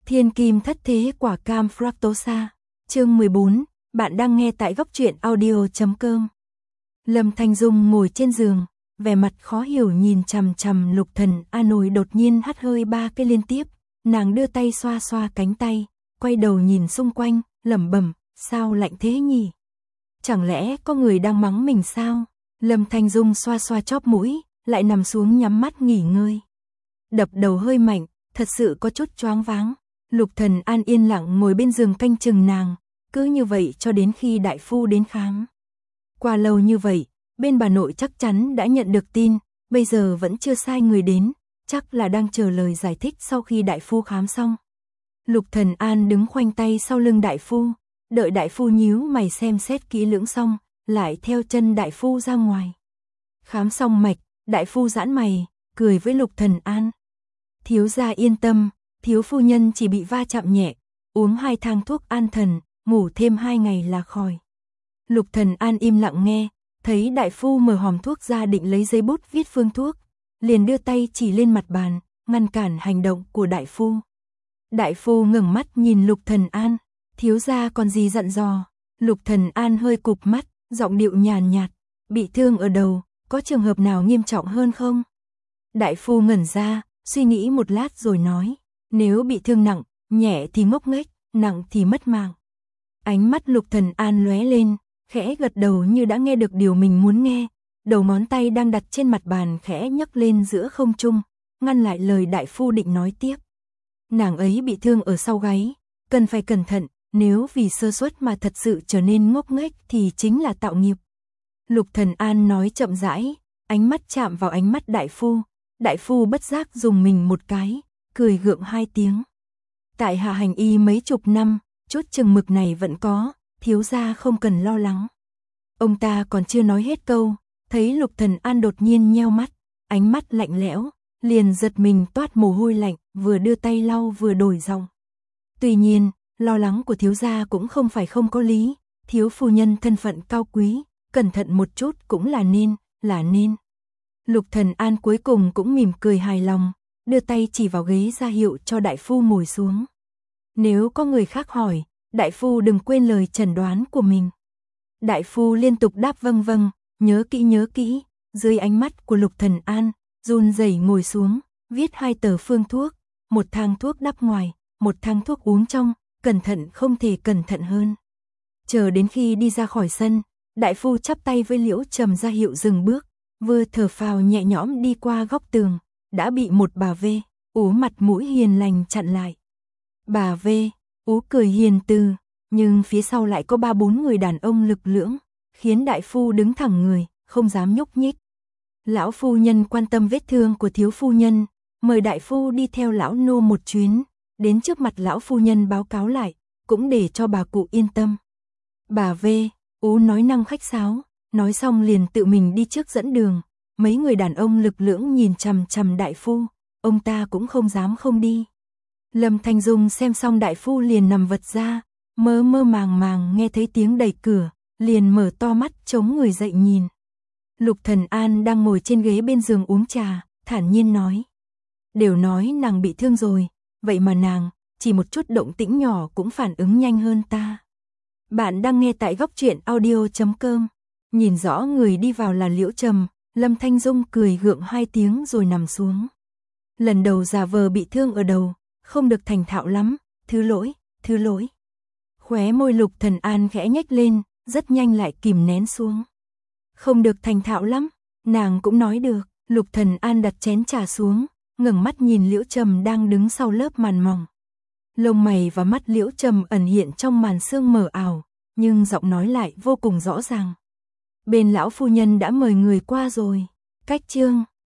Thiên kim thất thế quả cam fructosa. Chương 14, bạn đang nghe tại góc truyện audio.com. Lâm Thanh Dung ngồi trên giường, vẻ mặt khó hiểu nhìn chằm chằm Lục Thần An. Đột nhiên hắt hơi 3 cái liên tiếp, nàng đưa tay xoa xoa cánh tay, quay đầu nhìn xung quanh, lẩm bẩm, sao lạnh thế nhỉ? Chẳng lẽ có người đang mắng mình sao? Lâm Thanh Dung xoa xoa chóp mũi, lại nằm xuống nhắm mắt nghỉ ngơi. Đập đầu hơi mạnh, thật sự có chút choáng váng. Lục Thần An yên lặng ngồi bên giường canh chừng nàng, cứ như vậy cho đến khi đại phu đến khám. Qua lâu như vậy, bên bà nội chắc chắn đã nhận được tin, bây giờ vẫn chưa sai người đến, chắc là đang chờ lời giải thích sau khi đại phu khám xong. Lục Thần An đứng khoanh tay sau lưng đại phu, đợi đại phu nhíu mày xem xét kỹ lưỡng xong, lại theo chân đại phu ra ngoài. Khám xong mạch, đại phu giãn mày, cười với Lục Thần An. Thiếu gia yên tâm, thiếu phu nhân chỉ bị va chạm nhẹ, uống 2 thang thuốc an thần, ngủ thêm 2 ngày là khỏi. Lục Thần An im lặng nghe, thấy đại phu mở hòm thuốc ra định lấy giấy bút viết phương thuốc, liền đưa tay chỉ lên mặt bàn, ngăn cản hành động của đại phu. Đại phu ngẩng mắt nhìn Lục Thần An, thiếu gia còn gì dặn dò? Lục Thần An hơi cụp mắt, giọng điệu nhàn nhạt, bị thương ở đầu, có trường hợp nào nghiêm trọng hơn không? Đại phu ngẩn ra, suy nghĩ một lát rồi nói, nếu bị thương nặng, nhẹ thì ngốc nghếch, nặng thì mất mạng. Ánh mắt Lục Thần An lóe lên, khẽ gật đầu như đã nghe được điều mình muốn nghe, đầu ngón tay đang đặt trên mặt bàn khẽ nhấc lên giữa không trung, ngăn lại lời đại phu định nói tiếp. Nàng ấy bị thương ở sau gáy, cần phải cẩn thận, nếu vì sơ suất mà thật sự trở nên ngốc nghếch thì chính là tạo nghiệp. Lục Thần An nói chậm rãi, ánh mắt chạm vào ánh mắt đại phu bất giác dùng mình một cái, cười gượng 2 tiếng. Tại hạ hành y mấy chục năm, chút chừng mực này vẫn có, thiếu gia không cần lo lắng. Ông ta còn chưa nói hết câu, thấy Lục Thần An đột nhiên nheo mắt, ánh mắt lạnh lẽo, liền giật mình toát mồ hôi lạnh, vừa đưa tay lau vừa đổi giọng. Tuy nhiên, lo lắng của thiếu gia cũng không phải không có lý, thiếu phu nhân thân phận cao quý, cẩn thận một chút cũng là nên. Lục Thần An cuối cùng cũng mỉm cười hài lòng, đưa tay chỉ vào ghế ra hiệu cho đại phu ngồi xuống. Nếu có người khác hỏi, đại phu đừng quên lời chẩn đoán của mình. Đại phu liên tục đáp vâng, nhớ kỹ, dưới ánh mắt của Lục Thần An, run rẩy ngồi xuống, viết 2 tờ phương thuốc, 1 thang thuốc đắp ngoài, 1 thang thuốc uống trong, cẩn thận không thể cẩn thận hơn. Chờ đến khi đi ra khỏi sân, đại phu chắp tay với Liễu Trầm ra hiệu dừng bước, vừa thở phào nhẹ nhõm đi qua góc tường, đã bị một bà vê, ú mặt mũi hiền lành chặn lại. Bà vê, ú cười hiền từ, nhưng phía sau lại có 3-4 người đàn ông lực lưỡng, khiến đại phu đứng thẳng người, không dám nhúc nhích. Lão phu nhân quan tâm vết thương của thiếu phu nhân, mời đại phu đi theo lão nô một chuyến, đến trước mặt lão phu nhân báo cáo lại, cũng để cho bà cụ yên tâm. Bà vê, ú nói năng khách sáo, nói xong liền tự mình đi trước dẫn đường, mấy người đàn ông lực lưỡng nhìn chằm chằm đại phu, ông ta cũng không dám không đi. Lâm Thanh Dung xem xong đại phu liền nằm vật ra, mơ màng nghe thấy tiếng đẩy cửa, liền mở to mắt chống người dậy nhìn. Lục Thần An đang ngồi trên ghế bên giường uống trà, thản nhiên nói. Đều nói nàng bị thương rồi, vậy mà nàng, chỉ một chút động tĩnh nhỏ cũng phản ứng nhanh hơn ta. Bạn đang nghe tại góc truyện audio.com. Nhìn rõ người đi vào là Liễu Trầm, Lâm Thanh Dung cười gượng 2 tiếng rồi nằm xuống. Lần đầu giả vờ bị thương ở đầu, không được thành thạo lắm, thứ lỗi. Khóe môi Lục Thần An khẽ nhếch lên, rất nhanh lại kìm nén xuống. Không được thành thạo lắm, nàng cũng nói được. Lục Thần An đặt chén trà xuống, ngẩng mắt nhìn Liễu Trầm đang đứng sau lớp màn mỏng. Lông mày và mắt Liễu Trầm ẩn hiện trong màn sương mờ ảo, nhưng giọng nói lại vô cùng rõ ràng. Bên lão phu nhân đã mời người qua rồi. Cách chương